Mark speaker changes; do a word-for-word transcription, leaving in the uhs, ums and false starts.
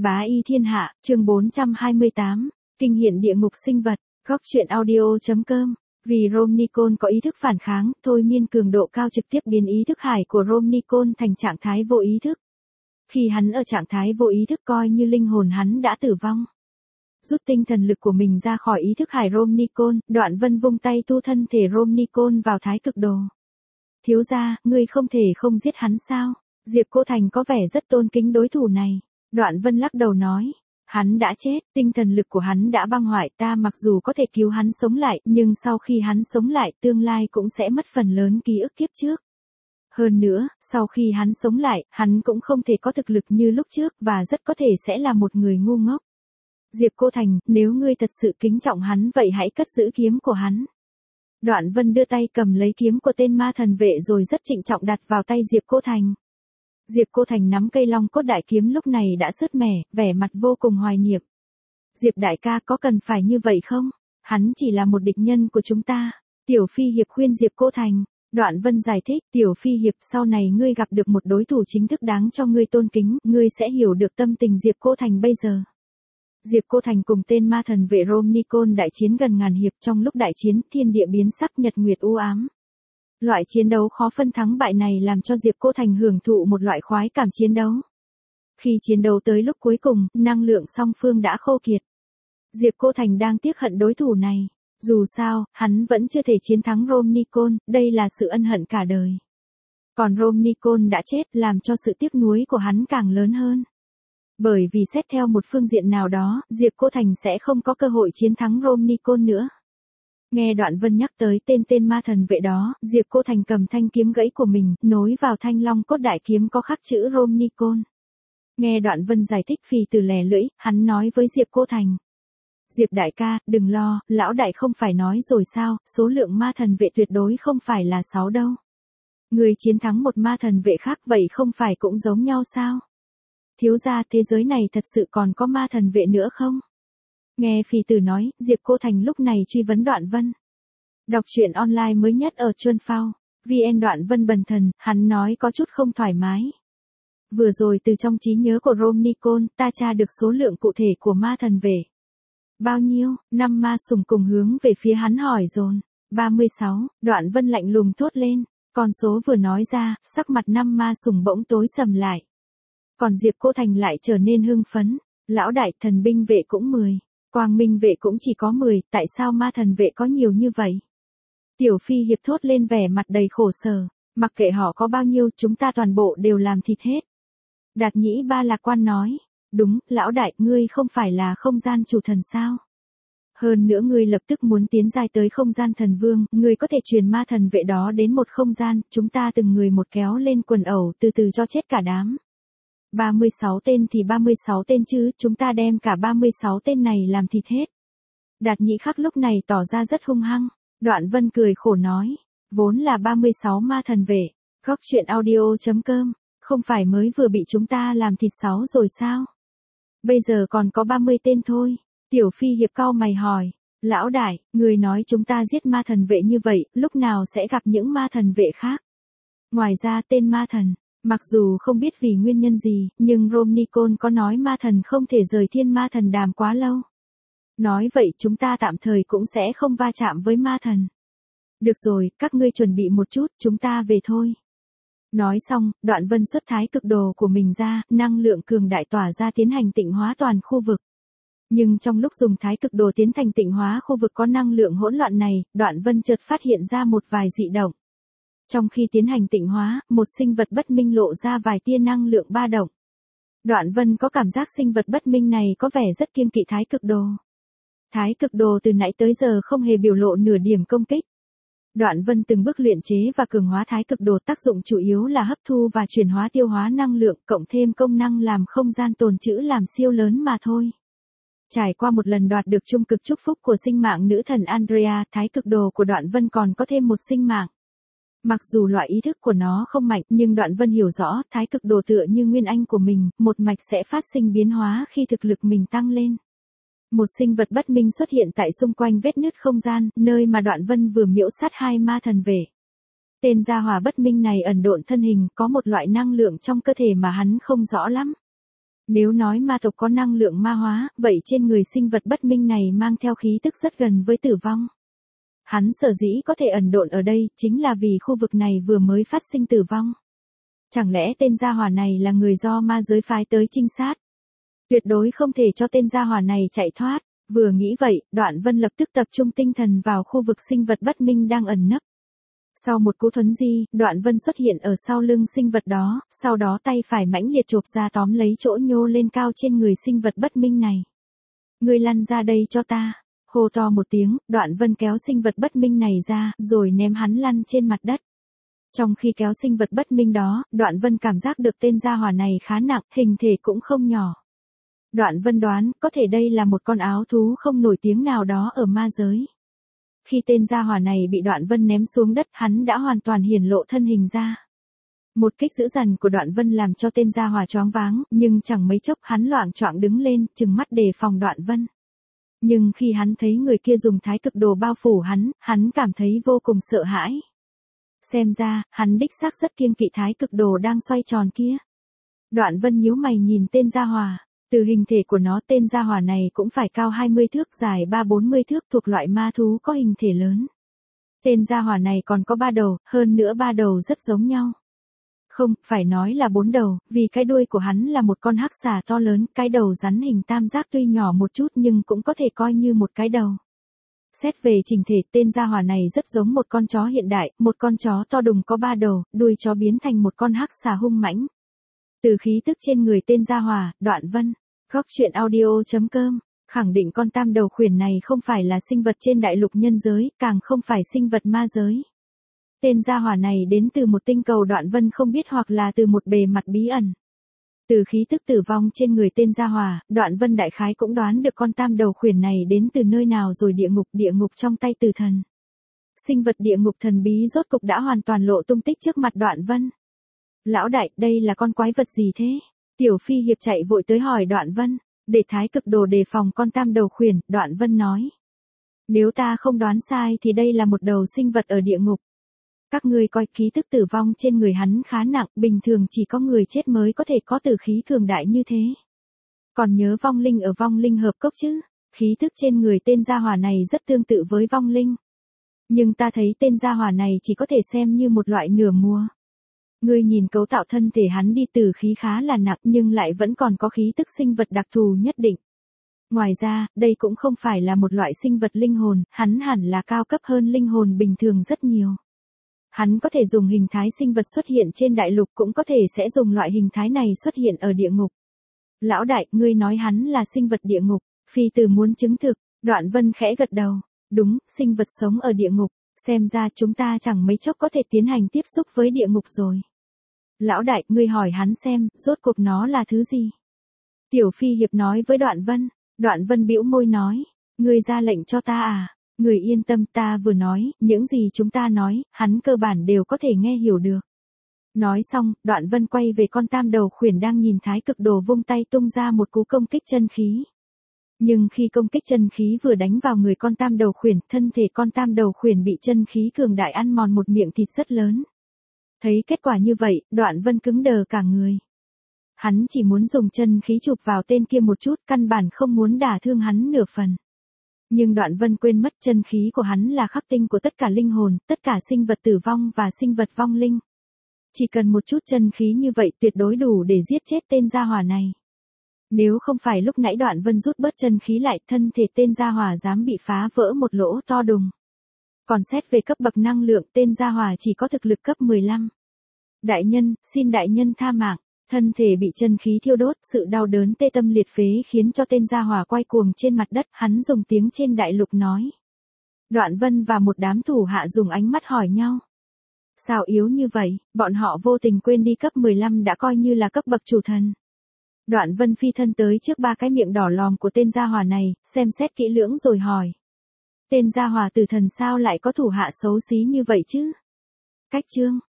Speaker 1: Bá y thiên hạ, chương bốn trăm hai mươi tám, kinh hiện địa ngục sinh vật, góc truyện audio.com. Vì Romnicon có ý thức phản kháng, thôi miên cường độ cao trực tiếp biến ý thức hải của Romnicon thành trạng thái vô ý thức. Khi hắn ở trạng thái vô ý thức coi như linh hồn hắn đã tử vong. Rút tinh thần lực của mình ra khỏi ý thức hải Romnicon, Đoạn Vân vung tay tu thân thể Romnicon vào thái cực đồ. Thiếu gia, ngươi không thể không giết hắn sao? Diệp Cô Thành có vẻ rất tôn kính đối thủ này. Đoạn Vân lắc đầu nói, hắn đã chết, tinh thần lực của hắn đã băng hoại, ta mặc dù có thể cứu hắn sống lại, nhưng sau khi hắn sống lại, tương lai cũng sẽ mất phần lớn ký ức kiếp trước. Hơn nữa, sau khi hắn sống lại, hắn cũng không thể có thực lực như lúc trước, và rất có thể sẽ là một người ngu ngốc. Diệp Cô Thành, nếu ngươi thật sự kính trọng hắn vậy hãy cất giữ kiếm của hắn. Đoạn Vân đưa tay cầm lấy kiếm của tên ma thần vệ rồi rất trịnh trọng đặt vào tay Diệp Cô Thành. Diệp Cô Thành nắm cây long cốt đại kiếm lúc này đã sứt mẻ, vẻ mặt vô cùng hoài niệm. Diệp đại ca có cần phải như vậy không? Hắn chỉ là một địch nhân của chúng ta. Tiểu Phi Hiệp khuyên Diệp Cô Thành. Đoạn Vân giải thích, Tiểu Phi Hiệp sau này ngươi gặp được một đối thủ chính thức đáng cho ngươi tôn kính, ngươi sẽ hiểu được tâm tình Diệp Cô Thành bây giờ. Diệp Cô Thành cùng tên ma thần vệ Romnicon đại chiến gần ngàn hiệp, trong lúc đại chiến thiên địa biến sắc, nhật nguyệt u ám. Loại chiến đấu khó phân thắng bại này làm cho Diệp Cô Thành hưởng thụ một loại khoái cảm chiến đấu. Khi chiến đấu tới lúc cuối cùng, năng lượng song phương đã khô kiệt. Diệp Cô Thành đang tiếc hận đối thủ này. Dù sao, hắn vẫn chưa thể chiến thắng Romnicon, đây là sự ân hận cả đời. Còn Romnicon đã chết làm cho sự tiếc nuối của hắn càng lớn hơn. Bởi vì xét theo một phương diện nào đó, Diệp Cô Thành sẽ không có cơ hội chiến thắng Romnicon nữa. Nghe Đoạn Vân nhắc tới tên tên ma thần vệ đó, Diệp Cô Thành cầm thanh kiếm gãy của mình, nối vào thanh long cốt đại kiếm có khắc chữ Romnicon. Nghe Đoạn Vân giải thích phì từ lè lưỡi, hắn nói với Diệp Cô Thành. Diệp đại ca, đừng lo, lão đại không phải nói rồi sao, số lượng ma thần vệ tuyệt đối không phải là sáu đâu. Người chiến thắng một ma thần vệ khác vậy không phải cũng giống nhau sao? Thiếu gia, thế giới này thật sự còn có ma thần vệ nữa không? Nghe phì tử nói, Diệp Cô Thành lúc này truy vấn Đoạn Vân. Đọc truyện online mới nhất ở Chuân Phao, vê en Đoạn Vân bần thần, hắn nói có chút không thoải mái. Vừa rồi từ trong trí nhớ của Romnicon, ta tra được số lượng cụ thể của ma thần vệ. Bao nhiêu? Năm ma sùng cùng hướng về phía hắn hỏi dồn. ba mươi sáu, Đoạn Vân lạnh lùng thốt lên. Con số vừa nói ra, sắc mặt năm ma sùng bỗng tối sầm lại. Còn Diệp Cô Thành lại trở nên hưng phấn. Lão đại, thần binh vệ cũng mười. Quang minh vệ cũng chỉ có mười, tại sao ma thần vệ có nhiều như vậy? Tiểu Phi Hiệp thốt lên vẻ mặt đầy khổ sở. Mặc kệ họ có bao nhiêu, chúng ta toàn bộ đều làm thịt hết. Đạt Nhĩ Ba lạc quan nói. Đúng, lão đại, ngươi không phải là không gian chủ thần sao? Hơn nữa ngươi lập tức muốn tiến giai tới không gian thần vương, ngươi có thể truyền ma thần vệ đó đến một không gian, chúng ta từng người một kéo lên quần ẩu từ từ cho chết cả đám. ba mươi sáu tên thì ba mươi sáu tên chứ, chúng ta đem cả ba mươi sáu tên này làm thịt hết. Đạt Nhĩ Khắc lúc này tỏ ra rất hung hăng. Đoạn Vân cười khổ nói, vốn là ba mươi sáu ma thần vệ, góc truyện audio.com, không phải mới vừa bị chúng ta làm thịt sáu rồi sao? Bây giờ còn có ba mươi tên thôi. Tiểu Phi Hiệp cau mày hỏi, lão đại, người nói chúng ta giết ma thần vệ như vậy, lúc nào sẽ gặp những ma thần vệ khác? Ngoài ra tên ma thần, mặc dù không biết vì nguyên nhân gì, nhưng Romnicon có nói ma thần không thể rời thiên ma thần đàm quá lâu. Nói vậy chúng ta tạm thời cũng sẽ không va chạm với ma thần. Được rồi, các ngươi chuẩn bị một chút, chúng ta về thôi. Nói xong, Đoạn Vân xuất thái cực đồ của mình ra, năng lượng cường đại tỏa ra tiến hành tịnh hóa toàn khu vực. Nhưng trong lúc dùng thái cực đồ tiến thành tịnh hóa khu vực có năng lượng hỗn loạn này, Đoạn Vân chợt phát hiện ra một vài dị động. Trong khi tiến hành tịnh hóa, một sinh vật bất minh lộ ra vài tia năng lượng ba động. Đoạn Vân có cảm giác sinh vật bất minh này có vẻ rất kiêng kỵ thái cực đồ. Thái cực đồ từ nãy tới giờ không hề biểu lộ nửa điểm công kích. Đoạn Vân từng bước luyện chế và cường hóa thái cực đồ, tác dụng chủ yếu là hấp thu và chuyển hóa tiêu hóa năng lượng, cộng thêm công năng làm không gian tồn trữ làm siêu lớn mà thôi. Trải qua một lần đoạt được trung cực chúc phúc của sinh mạng nữ thần Andrea, thái cực đồ của Đoạn Vân còn có thêm một sinh mạng. Mặc dù loại ý thức của nó không mạnh, nhưng Đoạn Vân hiểu rõ, thái cực đồ tựa như nguyên anh của mình, một mạch sẽ phát sinh biến hóa khi thực lực mình tăng lên. Một sinh vật bất minh xuất hiện tại xung quanh vết nứt không gian, nơi mà Đoạn Vân vừa miễu sát hai ma thần vệ. Tên gia hỏa bất minh này ẩn độn thân hình, có một loại năng lượng trong cơ thể mà hắn không rõ lắm. Nếu nói ma tộc có năng lượng ma hóa, vậy trên người sinh vật bất minh này mang theo khí tức rất gần với tử vong. Hắn sở dĩ có thể ẩn độn ở đây, chính là vì khu vực này vừa mới phát sinh tử vong. Chẳng lẽ tên gia hỏa này là người do ma giới phái tới trinh sát? Tuyệt đối không thể cho tên gia hỏa này chạy thoát. Vừa nghĩ vậy, Đoạn Vân lập tức tập trung tinh thần vào khu vực sinh vật bất minh đang ẩn nấp. Sau một cú thuấn di, Đoạn Vân xuất hiện ở sau lưng sinh vật đó, sau đó tay phải mãnh liệt chộp ra tóm lấy chỗ nhô lên cao trên người sinh vật bất minh này. Ngươi lăn ra đây cho ta. Hô to một tiếng, Đoạn Vân kéo sinh vật bất minh này ra, rồi ném hắn lăn trên mặt đất. Trong khi kéo sinh vật bất minh đó, Đoạn Vân cảm giác được tên gia hỏa này khá nặng, hình thể cũng không nhỏ. Đoạn Vân đoán, có thể đây là một con áo thú không nổi tiếng nào đó ở ma giới. Khi tên gia hỏa này bị Đoạn Vân ném xuống đất, hắn đã hoàn toàn hiển lộ thân hình ra. Một kích dữ dằn của Đoạn Vân làm cho tên gia hỏa choáng váng, nhưng chẳng mấy chốc hắn loạng choạng đứng lên, trừng mắt đề phòng Đoạn Vân. Nhưng khi hắn thấy người kia dùng thái cực đồ bao phủ hắn, hắn cảm thấy vô cùng sợ hãi. Xem ra, hắn đích xác rất kiêng kỵ thái cực đồ đang xoay tròn kia. Đoạn Vân nhíu mày nhìn tên gia hỏa. Từ hình thể của nó, tên gia hỏa này cũng phải cao hai mươi thước, dài ba bốn mươi thước, thuộc loại ma thú có hình thể lớn. Tên gia hỏa này còn có ba đầu, hơn nữa ba đầu rất giống nhau. Không, phải nói là bốn đầu, vì cái đuôi của hắn là một con hắc xà to lớn, cái đầu rắn hình tam giác tuy nhỏ một chút nhưng cũng có thể coi như một cái đầu. Xét về trình thể, tên gia hỏa này rất giống một con chó hiện đại, một con chó to đùng có ba đầu, đuôi chó biến thành một con hắc xà hung mãnh. Từ khí tức trên người tên gia hỏa, Đoạn Vân, góc truyện audio chấm com, khẳng định con tam đầu khuyển này không phải là sinh vật trên đại lục nhân giới, càng không phải sinh vật ma giới. Tên gia hỏa này đến từ một tinh cầu Đoạn Vân không biết hoặc là từ một bề mặt bí ẩn. Từ khí tức tử vong trên người tên gia hỏa, Đoạn Vân đại khái cũng đoán được con tam đầu khuyển này đến từ nơi nào rồi. Địa ngục, địa ngục trong tay tử thần. Sinh vật địa ngục thần bí rốt cục đã hoàn toàn lộ tung tích trước mặt Đoạn Vân. Lão đại, đây là con quái vật gì thế? Tiểu Phi Hiệp chạy vội tới hỏi Đoạn Vân, để thái cực đồ đề phòng con tam đầu khuyển, Đoạn Vân nói. Nếu ta không đoán sai thì đây là một đầu sinh vật ở địa ngục. Các ngươi coi khí tức tử vong trên người hắn khá nặng, bình thường chỉ có người chết mới có thể có tử khí cường đại như thế. Còn nhớ vong linh ở vong linh hợp cốc chứ? Khí tức trên người tên gia hỏa này rất tương tự với vong linh. Nhưng ta thấy tên gia hỏa này chỉ có thể xem như một loại nửa mùa. Ngươi nhìn cấu tạo thân thể hắn đi, tử khí khá là nặng nhưng lại vẫn còn có khí tức sinh vật đặc thù nhất định. Ngoài ra, đây cũng không phải là một loại sinh vật linh hồn, hắn hẳn là cao cấp hơn linh hồn bình thường rất nhiều. Hắn có thể dùng hình thái sinh vật xuất hiện trên đại lục, cũng có thể sẽ dùng loại hình thái này xuất hiện ở địa ngục. Lão đại, ngươi nói hắn là sinh vật địa ngục, Phi Tử muốn chứng thực. Đoạn Vân khẽ gật đầu. Đúng, sinh vật sống ở địa ngục, xem ra chúng ta chẳng mấy chốc có thể tiến hành tiếp xúc với địa ngục rồi. Lão đại, ngươi hỏi hắn xem, rốt cuộc nó là thứ gì? Tiểu Phi Hiệp nói với Đoạn Vân. Đoạn Vân bĩu môi nói, ngươi ra lệnh cho ta à? Người yên tâm, ta vừa nói, những gì chúng ta nói, hắn cơ bản đều có thể nghe hiểu được. Nói xong, Đoạn Vân quay về con tam đầu khuyển đang nhìn thái cực đồ, vung tay tung ra một cú công kích chân khí. Nhưng khi công kích chân khí vừa đánh vào người con tam đầu khuyển, thân thể con tam đầu khuyển bị chân khí cường đại ăn mòn một miệng thịt rất lớn. Thấy kết quả như vậy, Đoạn Vân cứng đờ cả người. Hắn chỉ muốn dùng chân khí chụp vào tên kia một chút, căn bản không muốn đả thương hắn nửa phần. Nhưng Đoạn Vân quên mất chân khí của hắn là khắc tinh của tất cả linh hồn, tất cả sinh vật tử vong và sinh vật vong linh. Chỉ cần một chút chân khí như vậy tuyệt đối đủ để giết chết tên gia hỏa này. Nếu không phải lúc nãy Đoạn Vân rút bớt chân khí lại, thân thể tên gia hỏa dám bị phá vỡ một lỗ to đùng. Còn xét về cấp bậc năng lượng, tên gia hỏa chỉ có thực lực cấp mười lăm. Đại nhân, xin đại nhân tha mạng. Thân thể bị chân khí thiêu đốt, sự đau đớn tê tâm liệt phế khiến cho tên gia hỏa quay cuồng trên mặt đất, hắn dùng tiếng trên đại lục nói. Đoạn Vân và một đám thủ hạ dùng ánh mắt hỏi nhau. Sao yếu như vậy, bọn họ vô tình quên đi cấp mười lăm đã coi như là cấp bậc chủ thần. Đoạn Vân phi thân tới trước ba cái miệng đỏ lòm của tên gia hỏa này, xem xét kỹ lưỡng rồi hỏi. Tên gia hỏa tử thần sao lại có thủ hạ xấu xí như vậy chứ? Cách chương.